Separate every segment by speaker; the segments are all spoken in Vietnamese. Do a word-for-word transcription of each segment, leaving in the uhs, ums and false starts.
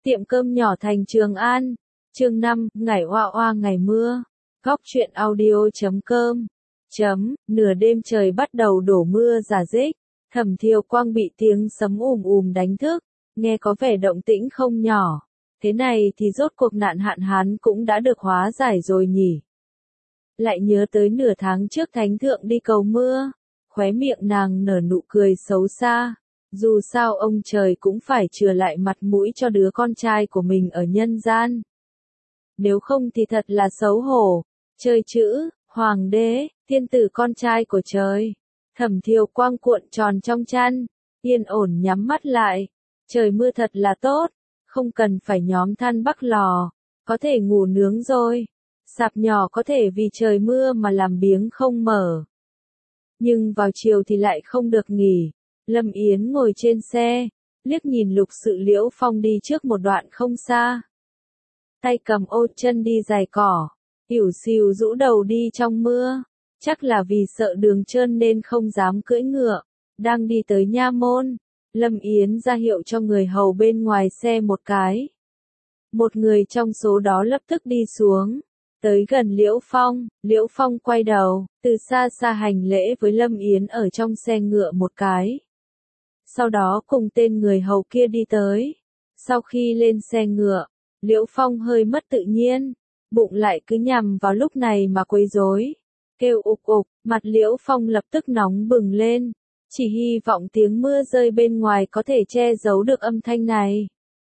Speaker 1: Tiệm cơm nhỏ thành Trường An. Chương năm, ngày oa oa ngày mưa. Góc truyện audio chấm com. Chấm, nửa đêm trời bắt đầu đổ mưa rả rích. Thẩm Thiều Quang bị tiếng sấm ùm ùm đánh thức, nghe có vẻ động tĩnh không nhỏ. Thế này thì rốt cuộc nạn hạn hán cũng đã được hóa giải rồi nhỉ. Lại nhớ tới nửa tháng trước Thánh Thượng đi cầu mưa, khóe miệng nàng nở nụ cười xấu xa. Dù sao ông trời cũng phải chừa lại mặt mũi cho đứa con trai của mình ở nhân gian. Nếu không thì thật là xấu hổ. Chơi chữ, hoàng đế, thiên tử con trai của trời. Thẩm Thiều Quang cuộn tròn trong chăn, yên ổn nhắm mắt lại. Trời mưa thật là tốt, không cần phải nhóm than bắc lò, có thể ngủ nướng rồi. Sạp nhỏ có thể vì trời mưa mà làm biếng không mở. Nhưng vào chiều thì lại không được nghỉ. Lâm Yến ngồi trên xe, liếc nhìn Lục Sự Liễu Phong đi trước một đoạn không xa. Tay cầm ô chân đi giày cỏ, ỉu xìu rũ đầu đi trong mưa. Chắc là vì sợ đường trơn nên không dám cưỡi ngựa. Đang đi tới nha môn, Lâm Yến ra hiệu cho người hầu bên ngoài xe một cái. Một người trong số đó lập tức đi xuống, tới gần Liễu Phong. Liễu Phong quay đầu, từ xa xa hành lễ với Lâm Yến ở trong xe ngựa một cái. Sau đó cùng tên người hầu kia đi tới. Sau khi lên xe ngựa, Liễu Phong hơi mất tự nhiên, bụng lại cứ nhằm vào lúc này mà quấy rối, kêu ục ục. Mặt Liễu Phong lập tức nóng bừng lên, chỉ hy vọng tiếng mưa rơi bên ngoài có thể che giấu được âm thanh này.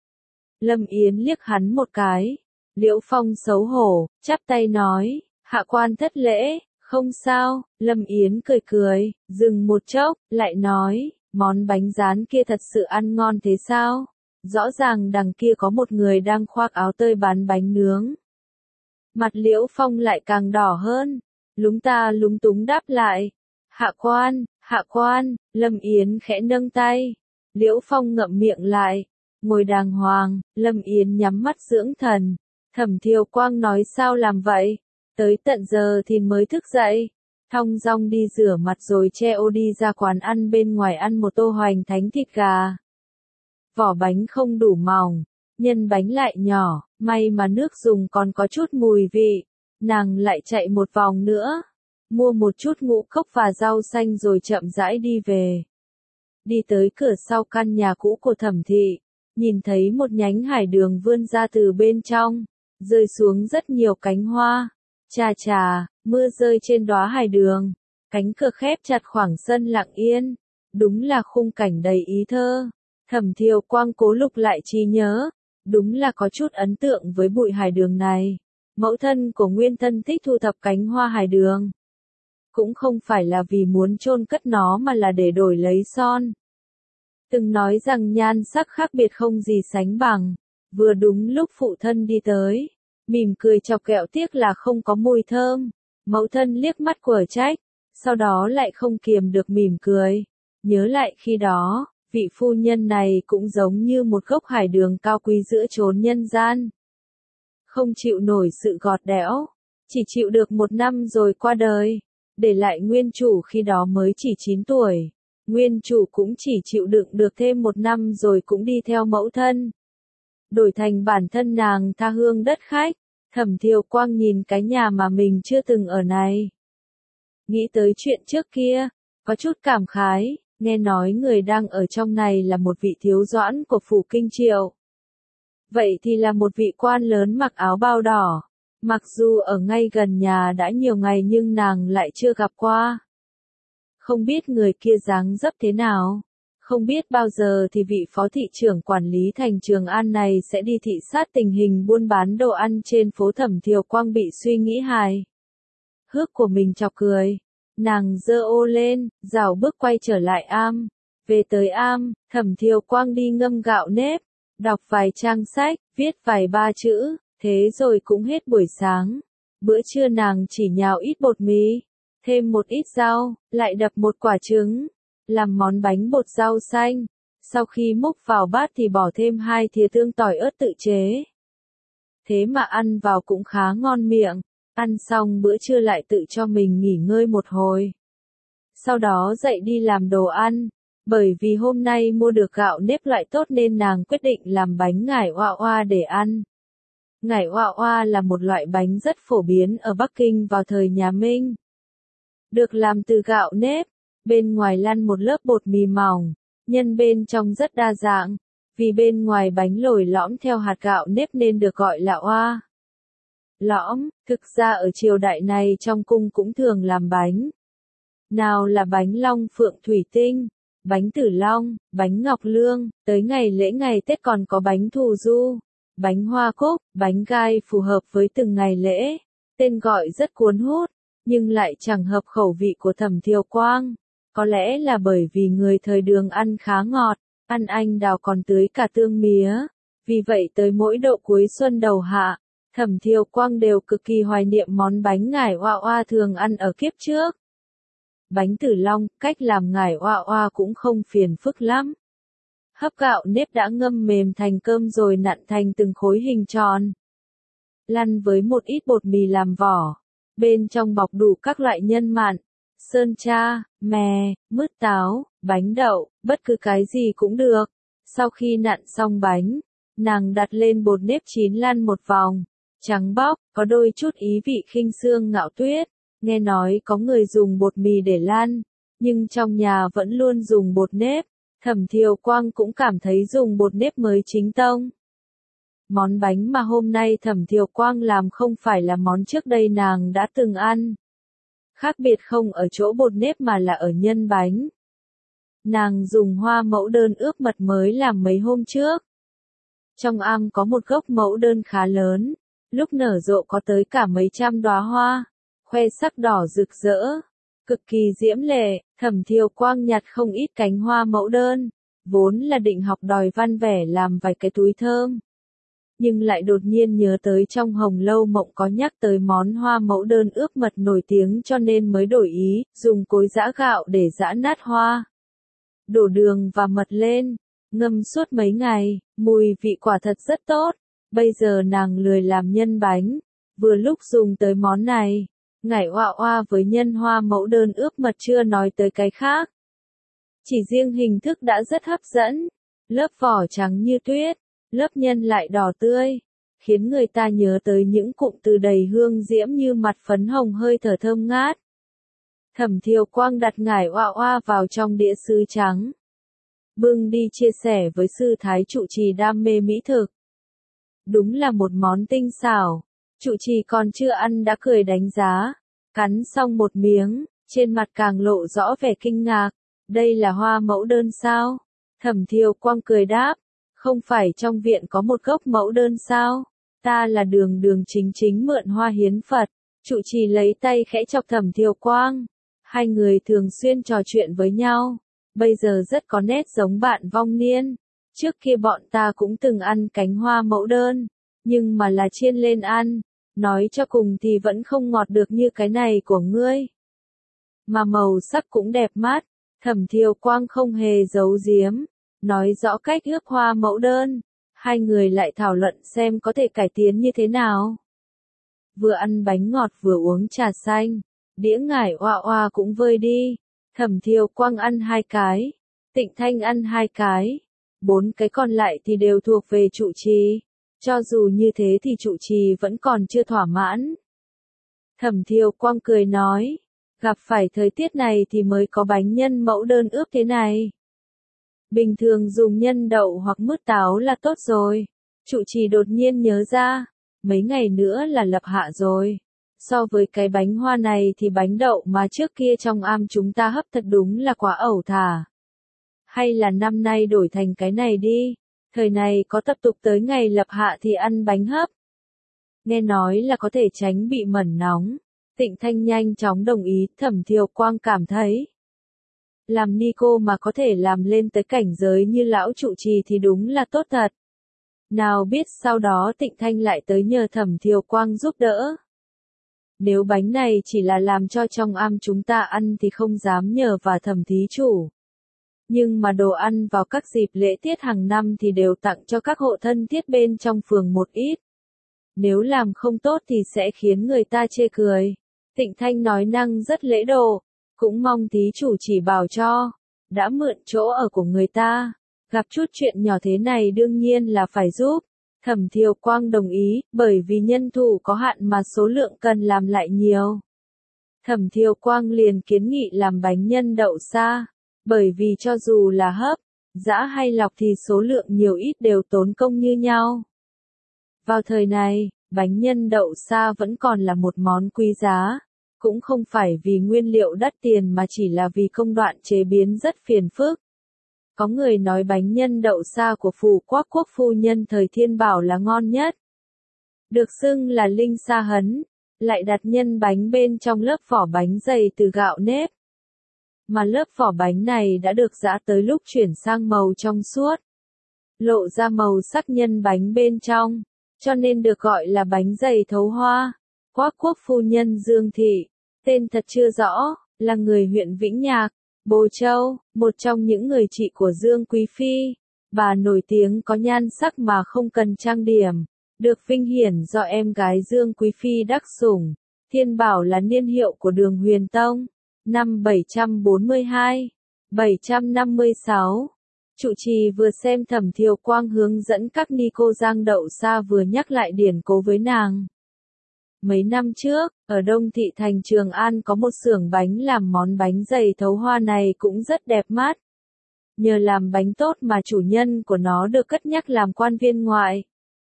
Speaker 1: Lâm Yến liếc hắn một cái, Liễu Phong xấu hổ, chắp tay nói, hạ quan thất lễ. Không sao. Lâm Yến cười cười, dừng một chốc, lại nói, món bánh rán kia thật sự ăn ngon thế sao? Rõ ràng đằng kia có một người đang khoác áo tơi bán bánh nướng. Mặt Liễu Phong lại càng đỏ hơn, lúng ta lúng túng đáp lại. Hạ quan, hạ quan. Lâm Yến khẽ nâng tay. Liễu Phong ngậm miệng lại, ngồi đàng hoàng. Lâm Yến nhắm mắt dưỡng thần. Thẩm Thiều Quang nói sao làm vậy? Tới tận giờ thì mới thức dậy. Thong dong đi rửa mặt rồi che ô đi ra quán ăn bên ngoài ăn một tô hoành thánh thịt gà. Vỏ bánh không đủ mỏng, nhân bánh lại nhỏ, may mà nước dùng còn có chút mùi vị. Nàng lại chạy một vòng nữa, mua một chút ngũ cốc và rau xanh rồi chậm rãi đi về. Đi tới cửa sau căn nhà cũ của Thẩm thị, nhìn thấy một nhánh hải đường vươn ra từ bên trong, rơi xuống rất nhiều cánh hoa. Chà chà, mưa rơi trên đóa hải đường, cánh cửa khép chặt khoảng sân lặng yên, đúng là khung cảnh đầy ý thơ. Thẩm Thiều Quang cố lục lại trí nhớ, đúng là có chút ấn tượng với bụi hải đường này. Mẫu thân của Nguyên Thân thích thu thập cánh hoa hải đường. Cũng không phải là vì muốn chôn cất nó mà là để đổi lấy son. Từng nói rằng nhan sắc khác biệt không gì sánh bằng. Vừa đúng lúc phụ thân đi tới, mỉm cười chọc ghẹo, tiếc là không có mùi thơm. Mẫu thân liếc mắt của trách, sau đó lại không kiềm được mỉm cười. Nhớ lại khi đó, vị phu nhân này cũng giống như một gốc hải đường cao quý giữa chốn nhân gian. Không chịu nổi sự gọt đẽo, chỉ chịu được một năm rồi qua đời, để lại nguyên chủ khi đó mới chỉ chín tuổi. Nguyên chủ cũng chỉ chịu đựng được thêm một năm rồi cũng đi theo mẫu thân. Đổi thành bản thân nàng tha hương đất khách. Thẩm Thiều Quang nhìn cái nhà mà mình chưa từng ở này, nghĩ tới chuyện trước kia, có chút cảm khái. Nghe nói người đang ở trong này là một vị thiếu doãn của phủ Kinh Triệu. Vậy thì là một vị quan lớn mặc áo bao đỏ. Mặc dù ở ngay gần nhà đã nhiều ngày nhưng nàng lại chưa gặp qua. Không biết người kia dáng dấp thế nào. Không biết bao giờ thì vị phó thị trưởng quản lý thành Trường An này sẽ đi thị sát tình hình buôn bán đồ ăn trên phố. Thẩm Thiều Quang bị suy nghĩ hài hước của mình chọc cười. Nàng giơ ô lên, rảo bước quay trở lại am. Về tới am, Thẩm Thiều Quang đi ngâm gạo nếp, đọc vài trang sách, viết vài ba chữ, thế rồi cũng hết buổi sáng. Bữa trưa nàng chỉ nhào ít bột mì, thêm một ít rau, lại đập một quả trứng, làm món bánh bột rau xanh. Sau khi múc vào bát thì bỏ thêm hai thìa tương tỏi ớt tự chế. Thế mà ăn vào cũng khá ngon miệng. Ăn xong bữa trưa lại tự cho mình nghỉ ngơi một hồi. Sau đó dậy đi làm đồ ăn. Bởi vì hôm nay mua được gạo nếp loại tốt nên nàng quyết định làm bánh ngải oa oa để ăn. Ngải oa oa là một loại bánh rất phổ biến ở Bắc Kinh vào thời nhà Minh. Được làm từ gạo nếp, bên ngoài lăn một lớp bột mì mỏng, nhân bên trong rất đa dạng, vì bên ngoài bánh lồi lõm theo hạt gạo nếp nên được gọi là oa. Lõm, thực ra ở triều đại này trong cung cũng thường làm bánh. Nào là bánh long phượng thủy tinh, bánh tử long, bánh ngọc lương, tới ngày lễ ngày Tết còn có bánh thù du, bánh hoa cúc, bánh gai phù hợp với từng ngày lễ. Tên gọi rất cuốn hút, nhưng lại chẳng hợp khẩu vị của Thẩm Thiều Quang. Có lẽ là bởi vì người thời Đường ăn khá ngọt, ăn anh đào còn tưới cả tương mía. Vì vậy tới mỗi độ cuối xuân đầu hạ, Thẩm Thiều Quang đều cực kỳ hoài niệm món bánh ngải oa oa thường ăn ở kiếp trước. Bánh tử long, cách làm ngải oa oa cũng không phiền phức lắm. Hấp gạo nếp đã ngâm mềm thành cơm rồi nặn thành từng khối hình tròn. Lăn với một ít bột mì làm vỏ. Bên trong bọc đủ các loại nhân mặn, sơn tra, mè, mứt táo, bánh đậu, bất cứ cái gì cũng được. Sau khi nặn xong bánh, nàng đặt lên bột nếp chín lăn một vòng, trắng bóc, có đôi chút ý vị khinh xương ngạo tuyết. Nghe nói có người dùng bột mì để lăn, nhưng trong nhà vẫn luôn dùng bột nếp. Thẩm Thiều Quang cũng cảm thấy dùng bột nếp mới chính tông. Món bánh mà hôm nay Thẩm Thiều Quang làm không phải là món trước đây nàng đã từng ăn. Khác biệt không ở chỗ bột nếp mà là ở nhân bánh. Nàng dùng hoa mẫu đơn ướp mật mới làm mấy hôm trước. Trong am có một gốc mẫu đơn khá lớn, lúc nở rộ có tới cả mấy trăm đóa hoa, khoe sắc đỏ rực rỡ, cực kỳ diễm lệ. Thẩm Thiều Quang nhặt không ít cánh hoa mẫu đơn, vốn là định học đòi văn vẻ làm vài cái túi thơm. Nhưng lại đột nhiên nhớ tới trong Hồng Lâu Mộng có nhắc tới món hoa mẫu đơn ướp mật nổi tiếng cho nên mới đổi ý, dùng cối giã gạo để giã nát hoa. Đổ đường và mật lên, ngâm suốt mấy ngày, mùi vị quả thật rất tốt. Bây giờ nàng lười làm nhân bánh, vừa lúc dùng tới món này. Ngải oa oa với nhân hoa mẫu đơn ướp mật chưa nói tới cái khác. Chỉ riêng hình thức đã rất hấp dẫn, lớp vỏ trắng như tuyết, lớp nhân lại đỏ tươi, khiến người ta nhớ tới những cụm từ đầy hương diễm như mặt phấn hồng hơi thở thơm ngát. Thẩm Thiều Quang đặt ngải oa oa vào trong đĩa sứ trắng, bưng đi chia sẻ với sư thái trụ trì đam mê mỹ thực. Đúng là một món tinh xảo. Trụ trì còn chưa ăn đã cười đánh giá, cắn xong một miếng, trên mặt càng lộ rõ vẻ kinh ngạc. Đây là hoa mẫu đơn sao? Thẩm Thiều Quang cười đáp, không phải trong viện có một gốc mẫu đơn sao? Ta là đường đường chính chính mượn hoa hiến Phật. Trụ trì lấy tay khẽ chọc Thẩm Thiều Quang. Hai người thường xuyên trò chuyện với nhau, bây giờ rất có nét giống bạn vong niên. Trước kia bọn ta cũng từng ăn cánh hoa mẫu đơn, nhưng mà là chiên lên ăn, nói cho cùng thì vẫn không ngọt được như cái này của ngươi. Mà màu sắc cũng đẹp mắt. Thẩm Thiều Quang không hề giấu giếm, nói rõ cách ướp hoa mẫu đơn. Hai người lại thảo luận xem có thể cải tiến như thế nào. Vừa ăn bánh ngọt vừa uống trà xanh, đĩa ngải oa oa cũng vơi đi. Thẩm Thiều Quang ăn hai cái, Tịnh Thanh ăn hai cái, bốn cái còn lại thì đều thuộc về trụ trì. Cho dù như thế thì trụ trì vẫn còn chưa thỏa mãn. Thẩm Thiều Quang cười nói, gặp phải thời tiết này thì mới có bánh nhân mẫu đơn ướp thế này. Bình thường dùng nhân đậu hoặc mứt táo là tốt rồi. Trụ trì đột nhiên nhớ ra, mấy ngày nữa là lập hạ rồi. So với cái bánh hoa này thì bánh đậu mà trước kia trong am chúng ta hấp thật đúng là quá ẩu thả. Hay là năm nay đổi thành cái này đi. Thời này có tập tục tới ngày lập hạ thì ăn bánh hấp. Nghe nói là có thể tránh bị mẩn nóng. Tịnh Thanh nhanh chóng đồng ý. Thẩm Thiều Quang cảm thấy, làm ni cô mà có thể làm lên tới cảnh giới như lão trụ trì thì đúng là tốt thật. Nào biết sau đó Tịnh Thanh lại tới nhờ Thẩm Thiều Quang giúp đỡ. Nếu bánh này chỉ là làm cho trong am chúng ta ăn thì không dám nhờ và Thẩm thí chủ. Nhưng mà đồ ăn vào các dịp lễ tiết hàng năm thì đều tặng cho các hộ thân thiết bên trong phường một ít. Nếu làm không tốt thì sẽ khiến người ta chê cười. Tịnh Thanh nói năng rất lễ độ, cũng mong thí chủ chỉ bảo cho. đã mượn chỗ ở của người ta, gặp chút chuyện nhỏ thế này đương nhiên là phải giúp. Thẩm Thiều Quang đồng ý, bởi vì nhân thủ có hạn mà số lượng cần làm lại nhiều. Thẩm Thiều Quang liền kiến nghị làm bánh nhân đậu sa, bởi vì cho dù là hấp, giã hay lọc thì số lượng nhiều ít đều tốn công như nhau. Vào thời này, bánh nhân đậu sa vẫn còn là một món quý giá, cũng không phải vì nguyên liệu đắt tiền mà chỉ là vì công đoạn chế biến rất phiền phức. Có người nói bánh nhân đậu sa của Phù Quắc Quốc phu nhân thời Thiên Bảo là ngon nhất. Được xưng là linh sa hấn, lại đặt nhân bánh bên trong lớp vỏ bánh dày từ gạo nếp. Mà lớp vỏ bánh này đã được giã tới lúc chuyển sang màu trong suốt, lộ ra màu sắc nhân bánh bên trong, cho nên được gọi là bánh dày thấu hoa. Quắc Quốc phu nhân Dương Thị, tên thật chưa rõ, là người huyện Vĩnh Nhạc, Bồ Châu, một trong những người chị của Dương Quý Phi. Bà nổi tiếng có nhan sắc mà không cần trang điểm, được vinh hiển do em gái Dương Quý Phi đắc sủng. Thiên Bảo là niên hiệu của Đường Huyền Tông, năm bảy trăm bốn mươi hai, bảy trăm năm mươi sáu. Trụ trì vừa xem Thẩm Thiều Quang hướng dẫn các ni cô rang đậu sa vừa nhắc lại điển cố với nàng. Mấy năm trước, ở Đông Thị thành Trường An có một xưởng bánh làm món bánh dày thấu hoa này cũng rất đẹp mắt. Nhờ làm bánh tốt mà chủ nhân của nó được cất nhắc làm quan viên ngoại.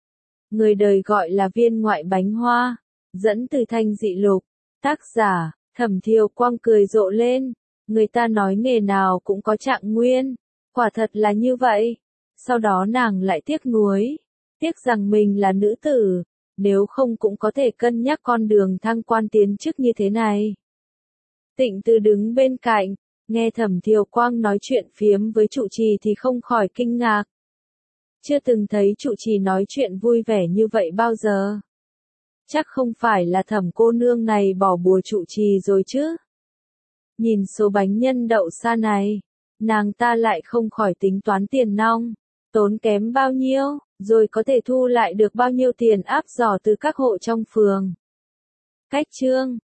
Speaker 1: Người đời gọi là viên ngoại bánh hoa, dẫn từ Thanh Dị Lục. Tác giả, Thẩm Thiều Quang cười rộ lên. Người ta nói nghề nào cũng có trạng nguyên. Quả thật là như vậy. Sau đó nàng lại tiếc nuối. Tiếc rằng mình là nữ tử. Nếu không cũng có thể cân nhắc con đường thăng quan tiến chức như thế này. Tịnh Từ đứng bên cạnh, nghe Thẩm Thiều Quang nói chuyện phiếm với trụ trì thì không khỏi kinh ngạc. Chưa từng thấy trụ trì nói chuyện vui vẻ như vậy bao giờ. Chắc không phải là Thẩm cô nương này bỏ bùa trụ trì rồi chứ. Nhìn số bánh nhân đậu sa này, nàng ta lại không khỏi tính toán tiền nong, tốn kém bao nhiêu, rồi có thể thu lại được bao nhiêu tiền áp giỏ từ các hộ trong phường. Cách chương